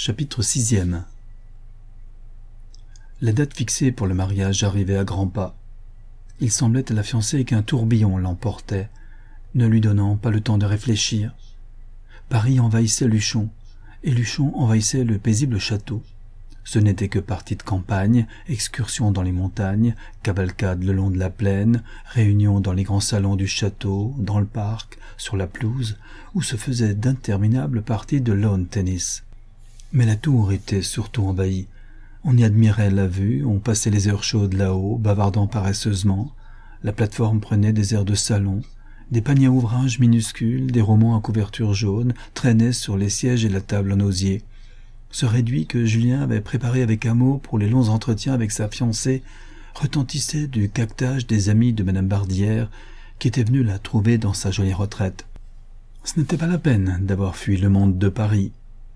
Chapitre 6e. La date fixée pour le mariage arrivait à grands pas. Il semblait à la fiancée qu'un tourbillon l'emportait, ne lui donnant pas le temps de réfléchir. Paris envahissait Luchon, et Luchon envahissait le paisible château. Ce n'était que parties de campagne, excursions dans les montagnes, cavalcades le long de la plaine, réunions dans les grands salons du château, dans le parc, sur la pelouse, où se faisaient d'interminables parties de lawn tennis. Mais la tour était surtout envahie. On y admirait la vue, on passait les heures chaudes là-haut, bavardant paresseusement. La plateforme prenait des airs de salon. Des paniers à ouvrage minuscules, des romans à couverture jaune, traînaient sur les sièges et la table en osier. Ce réduit que Julien avait préparé avec amour pour les longs entretiens avec sa fiancée retentissait du caquetage des amis de Madame Bardière qui étaient venus la trouver dans sa jolie retraite. Ce n'était pas la peine d'avoir fui le monde de Paris.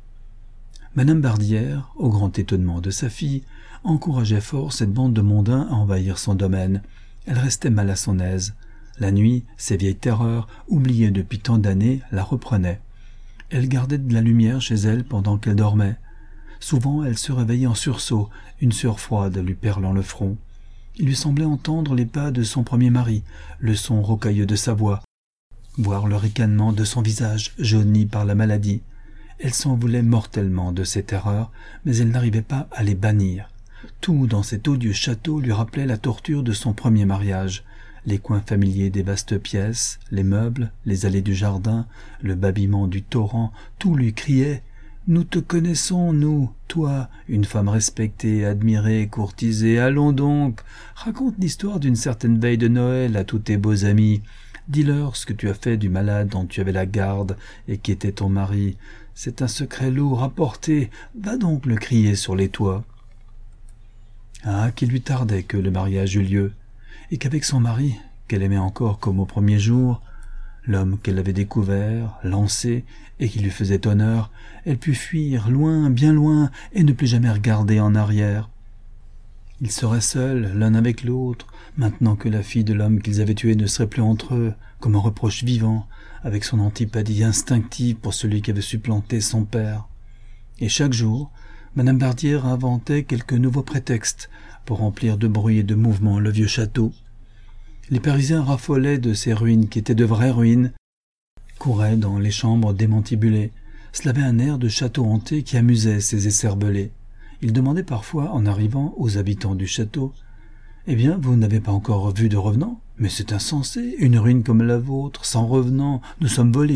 Madame Bardière, au grand étonnement de sa fille, encourageait fort cette bande de mondains à envahir son domaine. Elle restait mal à son aise. La nuit, ses vieilles terreurs, oubliées depuis tant d'années, la reprenaient. Elle gardait de la lumière chez elle pendant qu'elle dormait. Souvent, elle se réveillait en sursaut, une sueur froide lui perlant le front. Il lui semblait entendre les pas de son premier mari, le son rocailleux de sa voix, voir le ricanement de son visage jauni par la maladie. Elle s'en voulait mortellement de ces terreurs, mais elle n'arrivait pas à les bannir. Tout dans cet odieux château lui rappelait la torture de son premier mariage. Les coins familiers des vastes pièces, les meubles, les allées du jardin, le babillement du torrent, tout lui criait « Nous te connaissons, nous, toi, une femme respectée, admirée, courtisée, allons donc, raconte l'histoire d'une certaine veille de Noël à tous tes beaux amis. Dis-leur ce que tu as fait du malade dont tu avais la garde et qui était ton mari. C'est un secret lourd à porter, va donc le crier sur les toits. » Ah, qu'il lui tardait que le mariage eût lieu, et qu'avec son mari, qu'elle aimait encore comme au premier jour, l'homme qu'elle avait découvert, lancé, et qui lui faisait honneur, elle put fuir loin, bien loin, et ne plus jamais regarder en arrière. Ils seraient seuls, l'un avec l'autre, maintenant que la fille de l'homme qu'ils avaient tué ne serait plus entre eux, comme un reproche vivant, avec son antipathie instinctive pour celui qui avait supplanté son père. Et chaque jour, Madame Bardière inventait quelque nouveau prétexte pour remplir de bruit et de mouvement le vieux château. Les Parisiens raffolaient de ces ruines qui étaient de vraies ruines, couraient dans les chambres démantibulées. Cela avait un air de château hanté qui amusait ces écervelés. Ils demandaient parfois, en arrivant, aux habitants du château « Eh bien, vous n'avez pas encore vu de revenants ? Mais c'est insensé, une ruine comme la vôtre, sans revenants, nous sommes volés. »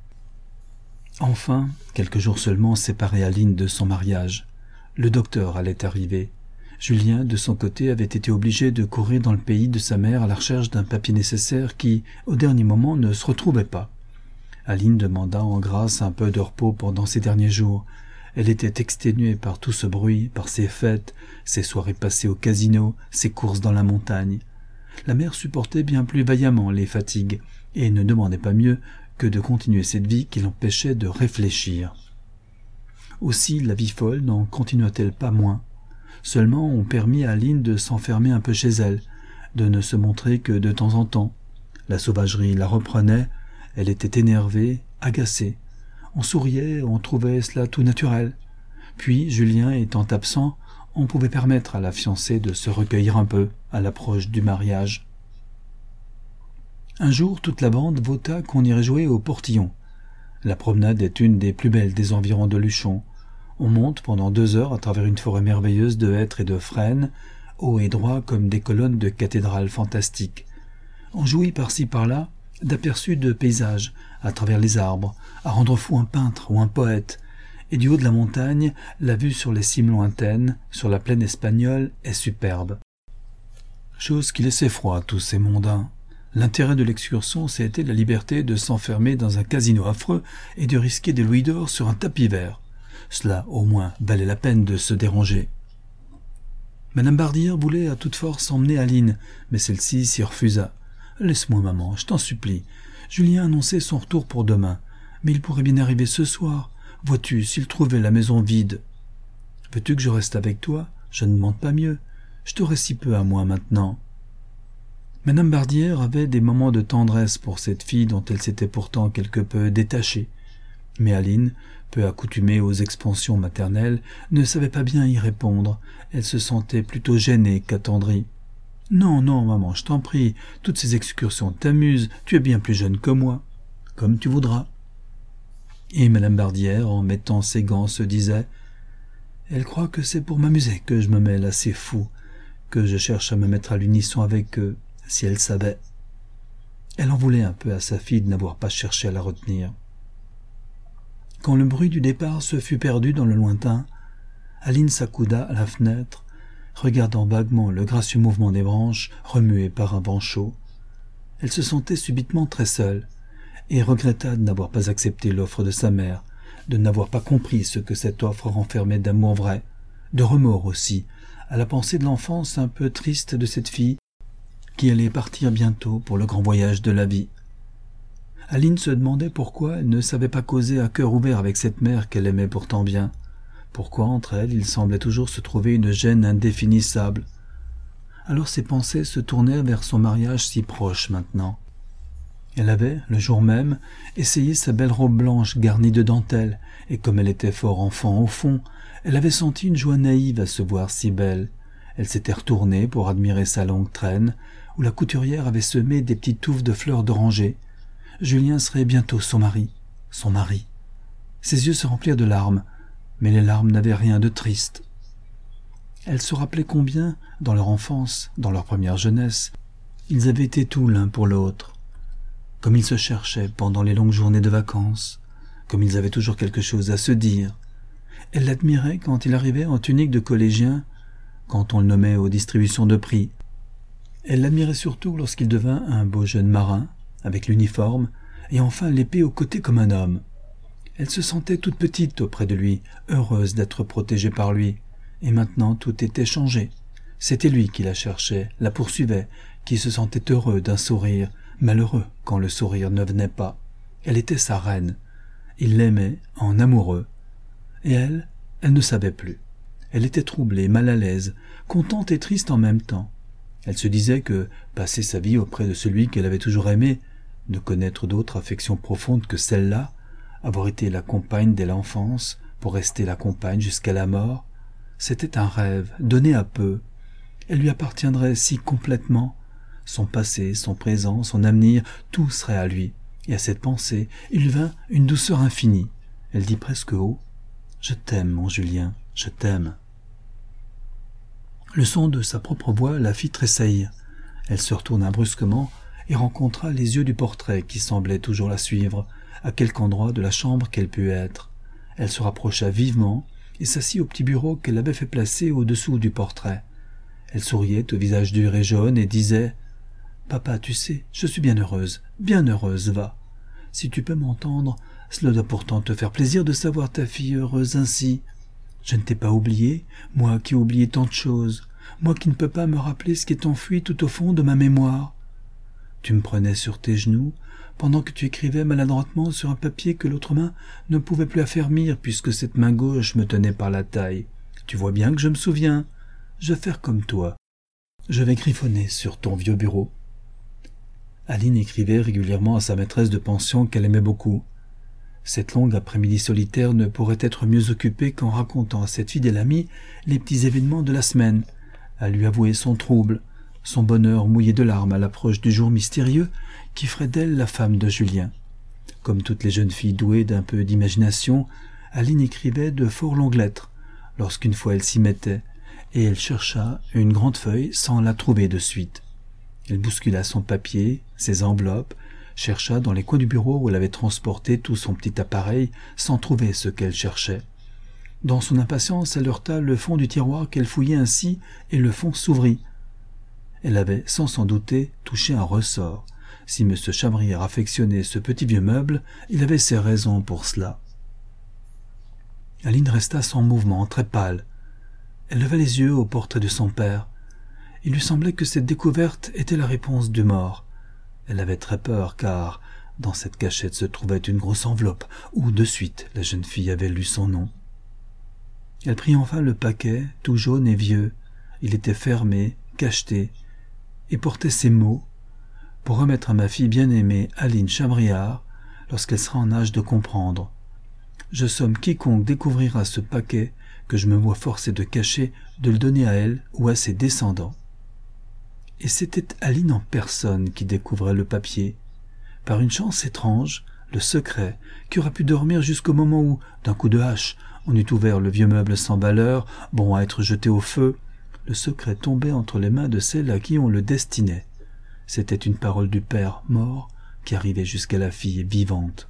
Enfin, quelques jours seulement séparaient Aline de son mariage. Le docteur allait arriver. Julien, de son côté, avait été obligé de courir dans le pays de sa mère à la recherche d'un papier nécessaire qui, au dernier moment, ne se retrouvait pas. Aline demanda en grâce un peu de repos pendant ces derniers jours. Elle était exténuée par tout ce bruit, par ses fêtes, ses soirées passées au casino, ses courses dans la montagne. La mère supportait bien plus vaillamment les fatigues et ne demandait pas mieux que de continuer cette vie qui l'empêchait de réfléchir. Aussi la vie folle n'en continua-t-elle pas moins. Seulement on permit à Aline de s'enfermer un peu chez elle, de ne se montrer que de temps en temps. La sauvagerie la reprenait, elle était énervée, agacée. On souriait, on trouvait cela tout naturel. Puis, Julien étant absent, on pouvait permettre à la fiancée de se recueillir un peu à l'approche du mariage. Un jour, toute la bande vota qu'on irait jouer au Portillon. La promenade est une des plus belles des environs de Luchon. On monte pendant 2 heures à travers une forêt merveilleuse de hêtres et de frênes, hauts et droits comme des colonnes de cathédrales fantastiques. On jouit par-ci par-là d'aperçus de paysages à travers les arbres, à rendre fou un peintre ou un poète, et du haut de la montagne, la vue sur les cimes lointaines, sur la plaine espagnole, est superbe. Chose qui laissait froid à tous ces mondains. L'intérêt de l'excursion, c'était la liberté de s'enfermer dans un casino affreux et de risquer des louis d'or sur un tapis vert. Cela, au moins, valait la peine de se déranger. Madame Bardière voulait à toute force emmener Aline, mais celle-ci s'y refusa. « Laisse-moi, maman, je t'en supplie. Julien annonçait son retour pour demain, mais il pourrait bien arriver ce soir. Vois-tu, s'il trouvait la maison vide. Veux-tu que je reste avec toi ? Je ne demande pas mieux. Je t'aurai si peu à moi maintenant. » Madame Bardière avait des moments de tendresse pour cette fille dont elle s'était pourtant quelque peu détachée. Mais Aline, peu accoutumée aux expansions maternelles, ne savait pas bien y répondre. Elle se sentait plutôt gênée qu'attendrie. « Non, non, maman, je t'en prie, toutes ces excursions t'amusent, tu es bien plus jeune que moi. Comme tu voudras. » Et Madame Bardière, en mettant ses gants, se disait « Elle croit que c'est pour m'amuser que je me mêle à ces fous, que je cherche à me mettre à l'unisson avec eux, si elle savait. » Elle en voulait un peu à sa fille de n'avoir pas cherché à la retenir. Quand le bruit du départ se fut perdu dans le lointain, Aline s'accouda à la fenêtre, regardant vaguement le gracieux mouvement des branches remuées par un vent chaud. Elle se sentait subitement très seule, et regretta de n'avoir pas accepté l'offre de sa mère, de n'avoir pas compris ce que cette offre renfermait d'amour vrai, de remords aussi, à la pensée de l'enfance un peu triste de cette fille qui allait partir bientôt pour le grand voyage de la vie. Aline se demandait pourquoi elle ne savait pas causer à cœur ouvert avec cette mère qu'elle aimait pourtant bien. Pourquoi entre elles il semblait toujours se trouver une gêne indéfinissable. Alors ses pensées se tournaient vers son mariage si proche maintenant. Elle avait, le jour même, essayé sa belle robe blanche garnie de dentelle, et comme elle était fort enfant au fond, elle avait senti une joie naïve à se voir si belle. Elle s'était retournée pour admirer sa longue traîne, où la couturière avait semé des petites touffes de fleurs d'oranger. Julien serait bientôt son mari. Son mari. Ses yeux se remplirent de larmes, mais les larmes n'avaient rien de triste. Elle se rappelait combien, dans leur enfance, dans leur première jeunesse, ils avaient été tout l'un pour l'autre. Comme ils se cherchaient pendant les longues journées de vacances, comme ils avaient toujours quelque chose à se dire. Elle l'admirait quand il arrivait en tunique de collégien, quand on le nommait aux distributions de prix. Elle l'admirait surtout lorsqu'il devint un beau jeune marin, avec l'uniforme, et enfin l'épée au côté comme un homme. Elle se sentait toute petite auprès de lui, heureuse d'être protégée par lui. Et maintenant tout était changé. C'était lui qui la cherchait, la poursuivait, qui se sentait heureux d'un sourire, malheureux quand le sourire ne venait pas. Elle était sa reine. Il l'aimait en amoureux. Et elle ne savait plus. Elle était troublée, mal à l'aise, contente et triste en même temps. Elle se disait que passer sa vie auprès de celui qu'elle avait toujours aimé, ne connaître d'autre affection profonde que celle-là, avoir été la compagne dès l'enfance, pour rester la compagne jusqu'à la mort, c'était un rêve, donné à peu. Elle lui appartiendrait si complètement. Son passé, son présent, son avenir, tout serait à lui. Et à cette pensée, il vint une douceur infinie. Elle dit presque haut « Je t'aime, mon Julien, je t'aime ». Le son de sa propre voix la fit tressaillir. Elle se retourna brusquement et rencontra les yeux du portrait qui semblait toujours la suivre, à quelque endroit de la chambre qu'elle pût être. Elle se rapprocha vivement et s'assit au petit bureau qu'elle avait fait placer au-dessous du portrait. Elle souriait au visage dur et jaune et disait « Papa, tu sais, je suis bien heureuse, va. Si tu peux m'entendre, cela doit pourtant te faire plaisir de savoir ta fille heureuse ainsi. Je ne t'ai pas oublié, moi qui ai oublié tant de choses, moi qui ne peux pas me rappeler ce qui est enfoui tout au fond de ma mémoire. Tu me prenais sur tes genoux, pendant que tu écrivais maladroitement sur un papier que l'autre main ne pouvait plus affermir puisque cette main gauche me tenait par la taille. Tu vois bien que je me souviens. Je vais faire comme toi. Je vais griffonner sur ton vieux bureau. » Aline écrivait régulièrement à sa maîtresse de pension qu'elle aimait beaucoup. Cette longue après-midi solitaire ne pourrait être mieux occupée qu'en racontant à cette fidèle amie les petits événements de la semaine, à lui avouer son trouble, son bonheur mouillé de larmes à l'approche du jour mystérieux qui ferait d'elle la femme de Julien. Comme toutes les jeunes filles douées d'un peu d'imagination, Aline écrivait de fort longues lettres, lorsqu'une fois elle s'y mettait, et elle chercha une grande feuille sans la trouver de suite. Elle bouscula son papier, ses enveloppes, chercha dans les coins du bureau où elle avait transporté tout son petit appareil sans trouver ce qu'elle cherchait. Dans son impatience, elle heurta le fond du tiroir qu'elle fouillait ainsi et le fond s'ouvrit. Elle avait, sans s'en douter, touché un ressort. Si M. Chabrière affectionnait ce petit vieux meuble, il avait ses raisons pour cela. Aline resta sans mouvement, très pâle. Elle leva les yeux au portrait de son père. Il lui semblait que cette découverte était la réponse du mort. Elle avait très peur, car dans cette cachette se trouvait une grosse enveloppe, où de suite la jeune fille avait lu son nom. Elle prit enfin le paquet, tout jaune et vieux. Il était fermé, cacheté, et portait ces mots « Pour remettre à ma fille bien-aimée Aline Chabriard, lorsqu'elle sera en âge de comprendre. Je somme quiconque découvrira ce paquet que je me vois forcé de cacher, de le donner à elle ou à ses descendants. » Et c'était Aline en personne qui découvrait le papier. Par une chance étrange, le secret, qui aurait pu dormir jusqu'au moment où, d'un coup de hache, on eût ouvert le vieux meuble sans valeur, bon à être jeté au feu, le secret tombait entre les mains de celle à qui on le destinait. C'était une parole du père mort qui arrivait jusqu'à la fille vivante.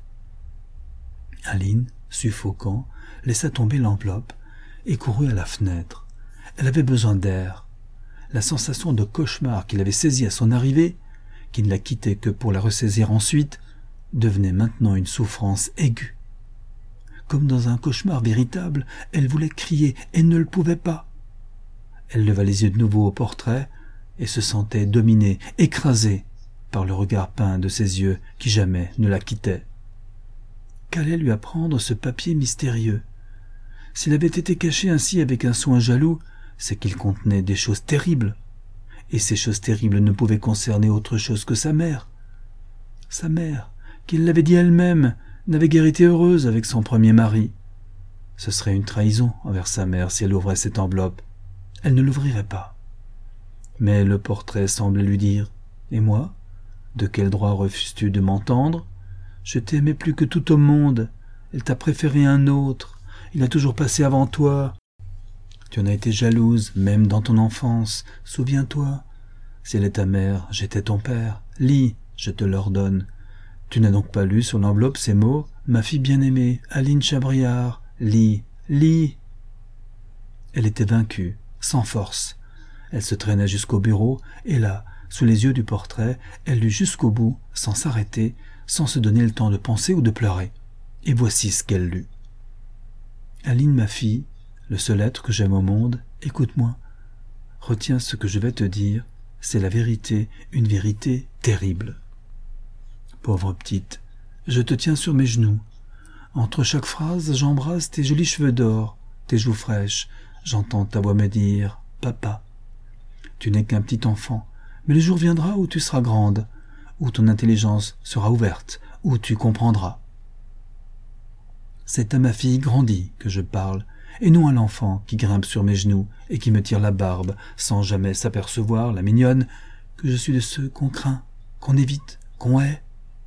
Aline, suffocant, laissa tomber l'enveloppe et courut à la fenêtre. Elle avait besoin d'air. La sensation de cauchemar qui l'avait saisie à son arrivée, qui ne la quittait que pour la ressaisir ensuite, devenait maintenant une souffrance aiguë. Comme dans un cauchemar véritable, elle voulait crier et ne le pouvait pas. Elle leva les yeux de nouveau au portrait et se sentait dominée, écrasée par le regard peint de ses yeux qui jamais ne la quittaient. Qu'allait lui apprendre ce papier mystérieux? S'il avait été caché ainsi avec un soin jaloux, c'est qu'il contenait des choses terribles. Et ces choses terribles ne pouvaient concerner autre chose que sa mère. Sa mère, qui l'avait dit elle-même, n'avait guère été heureuse avec son premier mari. Ce serait une trahison envers sa mère si elle ouvrait cette enveloppe. Elle ne l'ouvrirait pas. Mais le portrait semblait lui dire « Et moi, de quel droit refuses-tu de m'entendre? Je t'aimais plus que tout au monde. Elle t'a préféré un autre. Il a toujours passé avant toi. Tu en as été jalouse, même dans ton enfance. Souviens-toi. Si elle est ta mère, j'étais ton père. Lis, je te l'ordonne. Tu n'as donc pas lu sur l'enveloppe ces mots « Ma fille bien-aimée, Aline Chabriard. Lis, lis !» Elle était vaincue, sans force. Elle se traînait jusqu'au bureau, et là, sous les yeux du portrait, elle lut jusqu'au bout, sans s'arrêter, sans se donner le temps de penser ou de pleurer. Et voici ce qu'elle lut. « Aline, ma fille, le seul être que j'aime au monde, écoute-moi. Retiens ce que je vais te dire, c'est la vérité, une vérité terrible. Pauvre petite, je te tiens sur mes genoux. Entre chaque phrase, j'embrasse tes jolis cheveux d'or, tes joues fraîches, j'entends ta voix me dire « Papa ». Tu n'es qu'un petit enfant, mais le jour viendra où tu seras grande, où ton intelligence sera ouverte, où tu comprendras. C'est à ma fille grandie que je parle, et non à l'enfant qui grimpe sur mes genoux et qui me tire la barbe sans jamais s'apercevoir, la mignonne, que je suis de ceux qu'on craint, qu'on évite, qu'on hait.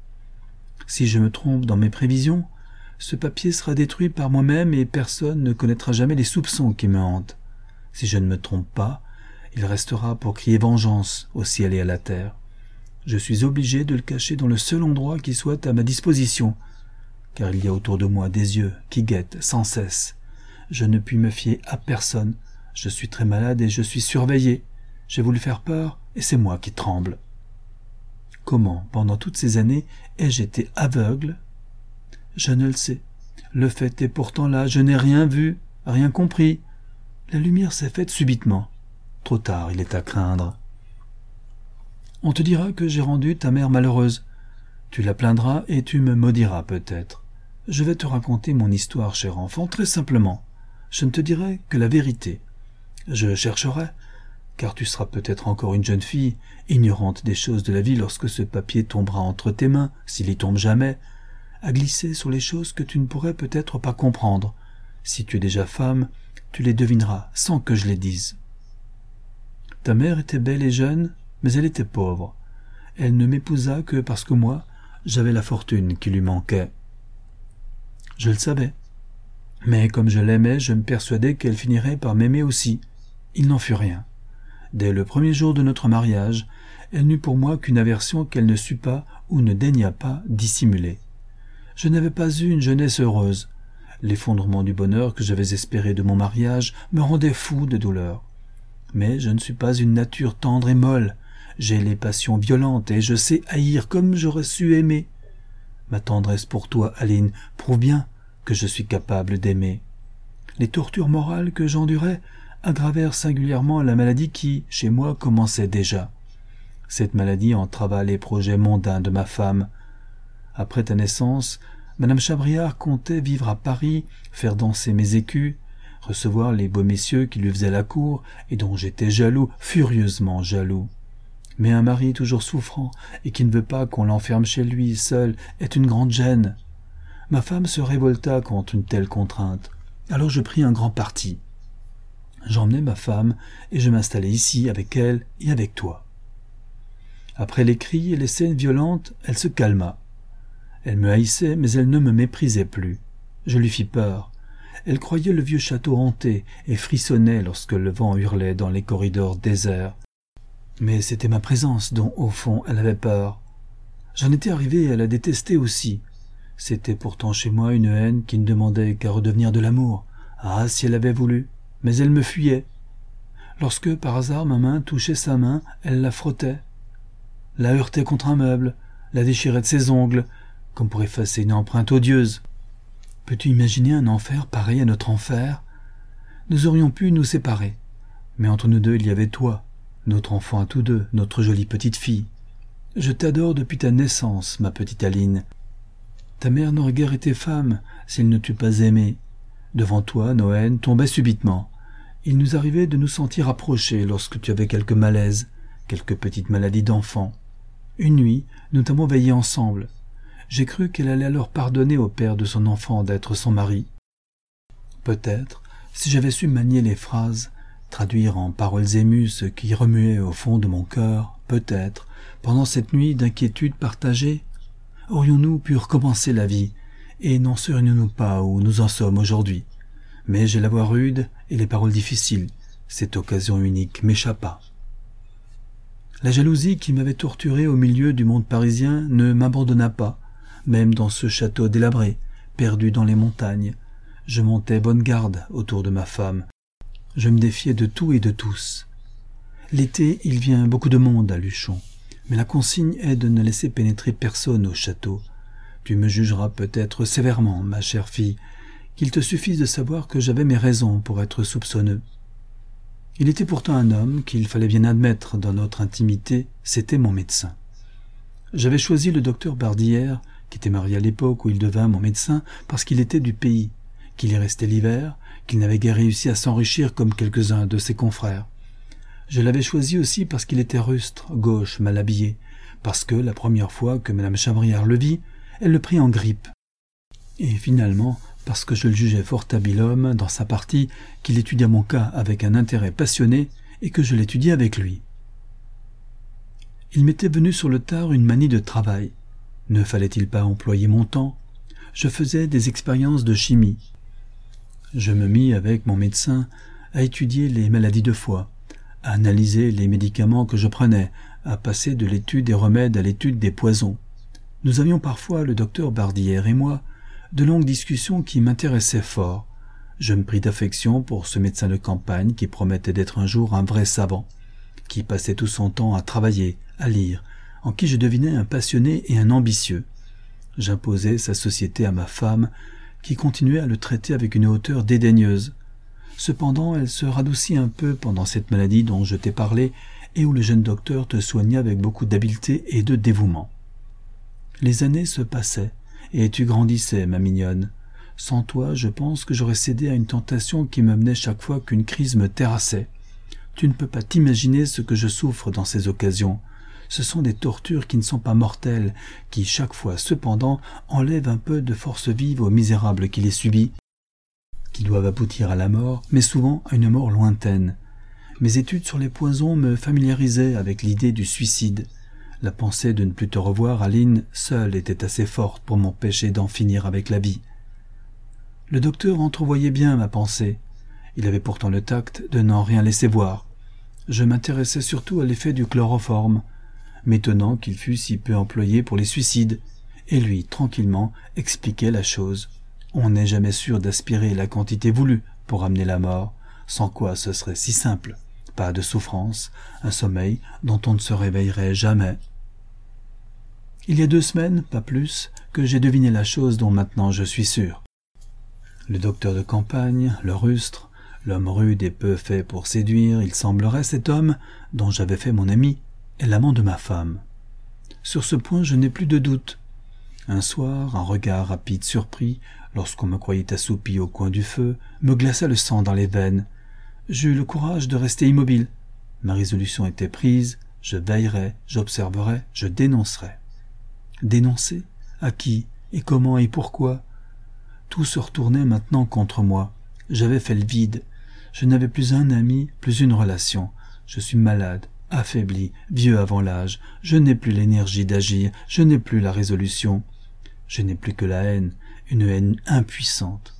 Si je me trompe dans mes prévisions, ce papier sera détruit par moi-même et personne ne connaîtra jamais les soupçons qui me hantent. Si je ne me trompe pas, il restera pour crier vengeance au ciel et à la terre. Je suis obligé de le cacher dans le seul endroit qui soit à ma disposition, car il y a autour de moi des yeux qui guettent sans cesse. Je ne puis me fier à personne. Je suis très malade et je suis surveillé. J'ai voulu faire peur et c'est moi qui tremble. Comment, pendant toutes ces années, ai-je été aveugle? Je ne le sais. Le fait est pourtant là, je n'ai rien vu, rien compris. La lumière s'est faite subitement. Trop tard, il est à craindre. On te dira que j'ai rendu ta mère malheureuse. Tu la plaindras et tu me maudiras peut-être. Je vais te raconter mon histoire, cher enfant, très simplement. Je ne te dirai que la vérité. Je chercherai, car tu seras peut-être encore une jeune fille, ignorante des choses de la vie lorsque ce papier tombera entre tes mains, s'il y tombe jamais, à glisser sur les choses que tu ne pourrais peut-être pas comprendre. Si tu es déjà femme, tu les devineras sans que je les dise. Ta mère était belle et jeune, mais elle était pauvre. Elle ne m'épousa que parce que moi, j'avais la fortune qui lui manquait. Je le savais. Mais comme je l'aimais, je me persuadais qu'elle finirait par m'aimer aussi. Il n'en fut rien. Dès le premier jour de notre mariage, elle n'eut pour moi qu'une aversion qu'elle ne sut pas ou ne daigna pas dissimuler. Je n'avais pas eu une jeunesse heureuse. L'effondrement du bonheur que j'avais espéré de mon mariage me rendait fou de douleur. Mais je ne suis pas une nature tendre et molle. J'ai les passions violentes et je sais haïr comme j'aurais su aimer. Ma tendresse pour toi, Aline, prouve bien que je suis capable d'aimer. Les tortures morales que j'endurais aggravèrent singulièrement la maladie qui, chez moi, commençait déjà. Cette maladie entrava les projets mondains de ma femme. Après ta naissance, Madame Chabriard comptait vivre à Paris, faire danser mes écus, recevoir les beaux messieurs qui lui faisaient la cour et dont j'étais jaloux, furieusement jaloux. Mais un mari toujours souffrant et qui ne veut pas qu'on l'enferme chez lui seul est une grande gêne. Ma femme se révolta contre une telle contrainte. Alors je pris un grand parti. J'emmenai ma femme et je m'installai ici avec elle et avec toi. Après les cris et les scènes violentes, elle se calma. Elle me haïssait, mais elle ne me méprisait plus. Je lui fis peur. Elle croyait le vieux château hanté et frissonnait lorsque le vent hurlait dans les corridors déserts. Mais c'était ma présence dont, au fond, elle avait peur. J'en étais arrivé à la détester aussi. C'était pourtant chez moi une haine qui ne demandait qu'à redevenir de l'amour. Ah, si elle avait voulu. Mais elle me fuyait. Lorsque, par hasard, ma main touchait sa main, elle la frottait, la heurtait contre un meuble, la déchirait de ses ongles, comme pour effacer une empreinte odieuse. Peux-tu imaginer un enfer pareil à notre enfer? Nous aurions pu nous séparer, mais entre nous deux il y avait toi, notre enfant à tous deux, notre jolie petite fille. Je t'adore depuis ta naissance, ma petite Aline. Ta mère n'aurait guère été femme s'il ne t'eût pas aimée. Devant toi, nos haines tombaient subitement. Il nous arrivait de nous sentir approchés lorsque tu avais quelque malaise, quelque petite maladie d'enfant. Une nuit, nous t'avons veillé ensemble. J'ai cru qu'elle allait alors pardonner au père de son enfant d'être son mari. Peut-être, si j'avais su manier les phrases, traduire en paroles émues ce qui remuait au fond de mon cœur, peut-être, pendant cette nuit d'inquiétude partagée, aurions-nous pu recommencer la vie, et n'en serions-nous pas où nous en sommes aujourd'hui. Mais j'ai la voix rude et les paroles difficiles. Cette occasion unique m'échappa. La jalousie qui m'avait torturé au milieu du monde parisien ne m'abandonna pas, même dans ce château délabré, perdu dans les montagnes. Je montais bonne garde autour de ma femme. Je me défiais de tout et de tous. L'été, il vient beaucoup de monde à Luchon, mais la consigne est de ne laisser pénétrer personne au château. Tu me jugeras peut-être sévèrement, ma chère fille, qu'il te suffise de savoir que j'avais mes raisons pour être soupçonneux. Il était pourtant un homme qu'il fallait bien admettre dans notre intimité, c'était mon médecin. J'avais choisi le docteur Bardière, qui était marié à l'époque où il devint mon médecin, parce qu'il était du pays, qu'il y restait l'hiver, qu'il n'avait guère réussi à s'enrichir comme quelques-uns de ses confrères. Je l'avais choisi aussi parce qu'il était rustre, gauche, mal habillé, parce que la première fois que Madame Chabrière le vit, elle le prit en grippe. Et finalement, parce que je le jugeais fort habile homme dans sa partie, qu'il étudia mon cas avec un intérêt passionné et que je l'étudiais avec lui. Il m'était venu sur le tard une manie de travail. Ne fallait-il pas employer mon temps? Je faisais des expériences de chimie. Je me mis avec mon médecin à étudier les maladies de foie, à analyser les médicaments que je prenais, à passer de l'étude des remèdes à l'étude des poisons. Nous avions parfois, le docteur Bardière et moi, de longues discussions qui m'intéressaient fort. Je me pris d'affection pour ce médecin de campagne qui promettait d'être un jour un vrai savant, qui passait tout son temps à travailler, à lire, en qui je devinais un passionné et un ambitieux. J'imposais sa société à ma femme, qui continuait à le traiter avec une hauteur dédaigneuse. Cependant, elle se radoucit un peu pendant cette maladie dont je t'ai parlé et où le jeune docteur te soigna avec beaucoup d'habileté et de dévouement. Les années se passaient, et tu grandissais, ma mignonne. Sans toi, je pense que j'aurais cédé à une tentation qui me menait chaque fois qu'une crise me terrassait. Tu ne peux pas t'imaginer ce que je souffre dans ces occasions. Ce sont des tortures qui ne sont pas mortelles, qui, chaque fois, cependant, enlèvent un peu de force vive au misérable qui les subit, qui doivent aboutir à la mort, mais souvent à une mort lointaine. Mes études sur les poisons me familiarisaient avec l'idée du suicide. La pensée de ne plus te revoir, Aline, seule était assez forte pour m'empêcher d'en finir avec la vie. Le docteur entrevoyait bien ma pensée. Il avait pourtant le tact de n'en rien laisser voir. Je m'intéressais surtout à l'effet du chloroforme, m'étonnant qu'il fût si peu employé pour les suicides, et lui, tranquillement, expliquait la chose. On n'est jamais sûr d'aspirer la quantité voulue pour amener la mort, sans quoi ce serait si simple. Pas de souffrance, un sommeil dont on ne se réveillerait jamais. Il y a 2 semaines, pas plus, que j'ai deviné la chose dont maintenant je suis sûr. Le docteur de campagne, le rustre, l'homme rude et peu fait pour séduire, il semblerait cet homme, dont j'avais fait mon ami, est l'amant de ma femme. Sur ce point, je n'ai plus de doute. Un soir, un regard rapide surpris, lorsqu'on me croyait assoupi au coin du feu, me glaça le sang dans les veines. J'eus le courage de rester immobile. Ma résolution était prise, je veillerai, j'observerai, je dénoncerai. Dénoncer? À qui? Et comment et pourquoi? Tout se retournait maintenant contre moi. J'avais fait le vide. Je n'avais plus un ami, plus une relation. Je suis malade, affaibli, vieux avant l'âge. Je n'ai plus l'énergie d'agir, je n'ai plus la résolution. Je n'ai plus que la haine, une haine impuissante.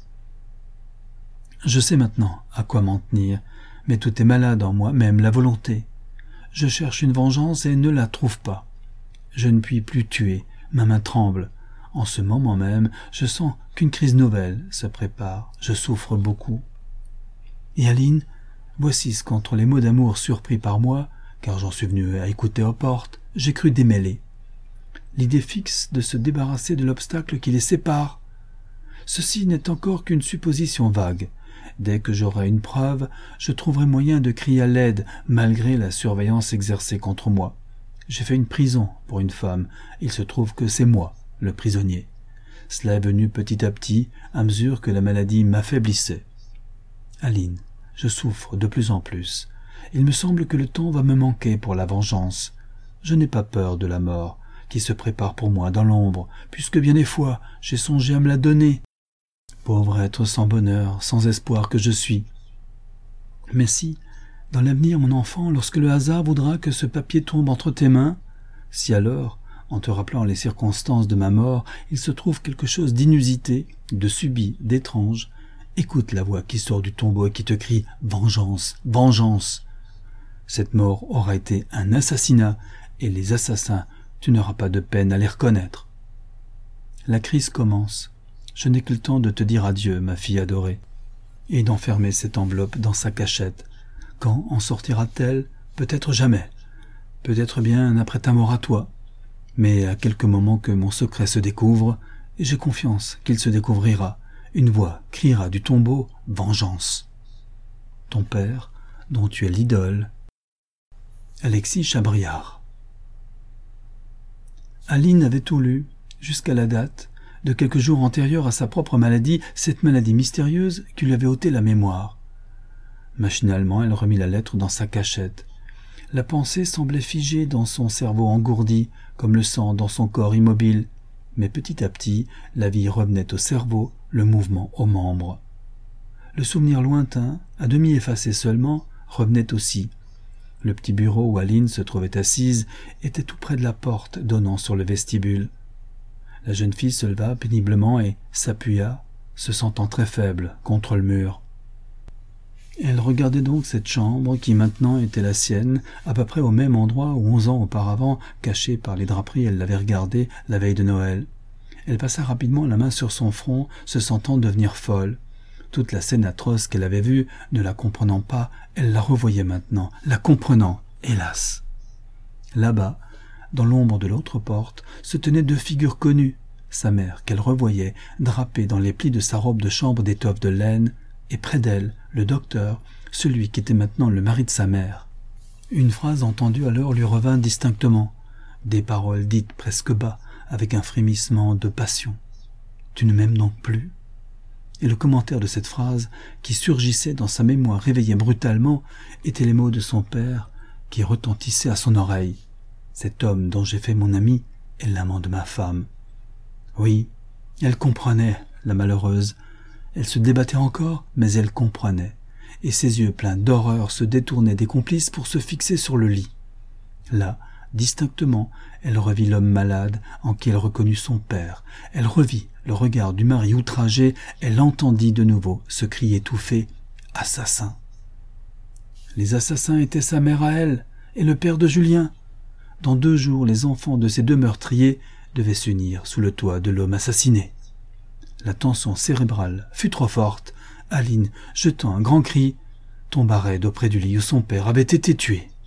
Je sais maintenant à quoi m'en tenir, mais tout est malade en moi, même la volonté. Je cherche une vengeance et ne la trouve pas. Je ne puis plus tuer, ma main tremble. En ce moment même, je sens qu'une crise nouvelle se prépare. Je souffre beaucoup. Et Aline, voici ce qu'entre les mots d'amour surpris par moi, car j'en suis venu à écouter aux portes, j'ai cru démêler. L'idée fixe de se débarrasser de l'obstacle qui les sépare. Ceci n'est encore qu'une supposition vague. Dès que j'aurai une preuve, je trouverai moyen de crier à l'aide, malgré la surveillance exercée contre moi. J'ai fait une prison pour une femme. Il se trouve que c'est moi, le prisonnier. Cela est venu petit à petit, à mesure que la maladie m'affaiblissait. Aline, je souffre de plus en plus. Il me semble que le temps va me manquer pour la vengeance. Je n'ai pas peur de la mort, qui se prépare pour moi dans l'ombre, puisque bien des fois j'ai songé à me la donner. Pauvre être sans bonheur, sans espoir que je suis. Mais si, dans l'avenir, mon enfant, lorsque le hasard voudra que ce papier tombe entre tes mains, si alors, en te rappelant les circonstances de ma mort, il se trouve quelque chose d'inusité, de subit, d'étrange, écoute la voix qui sort du tombeau et qui te crie « Vengeance, vengeance !» Cette mort aura été un assassinat, et les assassins, tu n'auras pas de peine à les reconnaître. La crise commence. Je n'ai que le temps de te dire adieu, ma fille adorée, et d'enfermer cette enveloppe dans sa cachette. Quand en sortira-t-elle? Peut-être jamais. Peut-être bien après ta mort à toi. Mais à quelques moments que mon secret se découvre, et j'ai confiance qu'il se découvrira, une voix criera du tombeau « Vengeance !» Ton père, dont tu es l'idole, Alexis Chabriard. Aline avait tout lu, jusqu'à la date, de quelques jours antérieurs à sa propre maladie, cette maladie mystérieuse qui lui avait ôté la mémoire. Machinalement, elle remit la lettre dans sa cachette. La pensée semblait figée dans son cerveau engourdi, comme le sang dans son corps immobile. Mais petit à petit, la vie revenait au cerveau, le mouvement aux membres. Le souvenir lointain, à demi effacé seulement, revenait aussi. Le petit bureau où Aline se trouvait assise était tout près de la porte donnant sur le vestibule. La jeune fille se leva péniblement et s'appuya, se sentant très faible, contre le mur. Elle regardait donc cette chambre qui maintenant était la sienne, à peu près au même endroit où 11 ans auparavant, cachée par les draperies, elle l'avait regardée la veille de Noël. Elle passa rapidement la main sur son front, se sentant devenir folle. Toute la scène atroce qu'elle avait vue, ne la comprenant pas, elle la revoyait maintenant, la comprenant, hélas. Là-bas, dans l'ombre de l'autre porte, se tenaient deux figures connues, sa mère qu'elle revoyait, drapée dans les plis de sa robe de chambre d'étoffe de laine, et près d'elle, le docteur, celui qui était maintenant le mari de sa mère. Une phrase entendue alors lui revint distinctement, des paroles dites presque bas, avec un frémissement de passion. « Tu ne m'aimes donc plus ?» Et le commentaire de cette phrase, qui surgissait dans sa mémoire réveillée brutalement, étaient les mots de son père, qui retentissaient à son oreille. « Cet homme dont j'ai fait mon ami est l'amant de ma femme. » Oui, elle comprenait, la malheureuse. Elle se débattait encore, mais elle comprenait, et ses yeux pleins d'horreur se détournaient des complices pour se fixer sur le lit. Là, distinctement, elle revit l'homme malade en qui elle reconnut son père. Elle revit le regard du mari outragé. Elle entendit de nouveau ce cri étouffé « Assassin !» Les assassins étaient sa mère à elle et le père de Julien. Dans 2 jours, les enfants de ces 2 meurtriers devaient s'unir sous le toit de l'homme assassiné. La tension cérébrale fut trop forte. Aline, jetant un grand cri, tomba raide auprès du lit où son père avait été tué.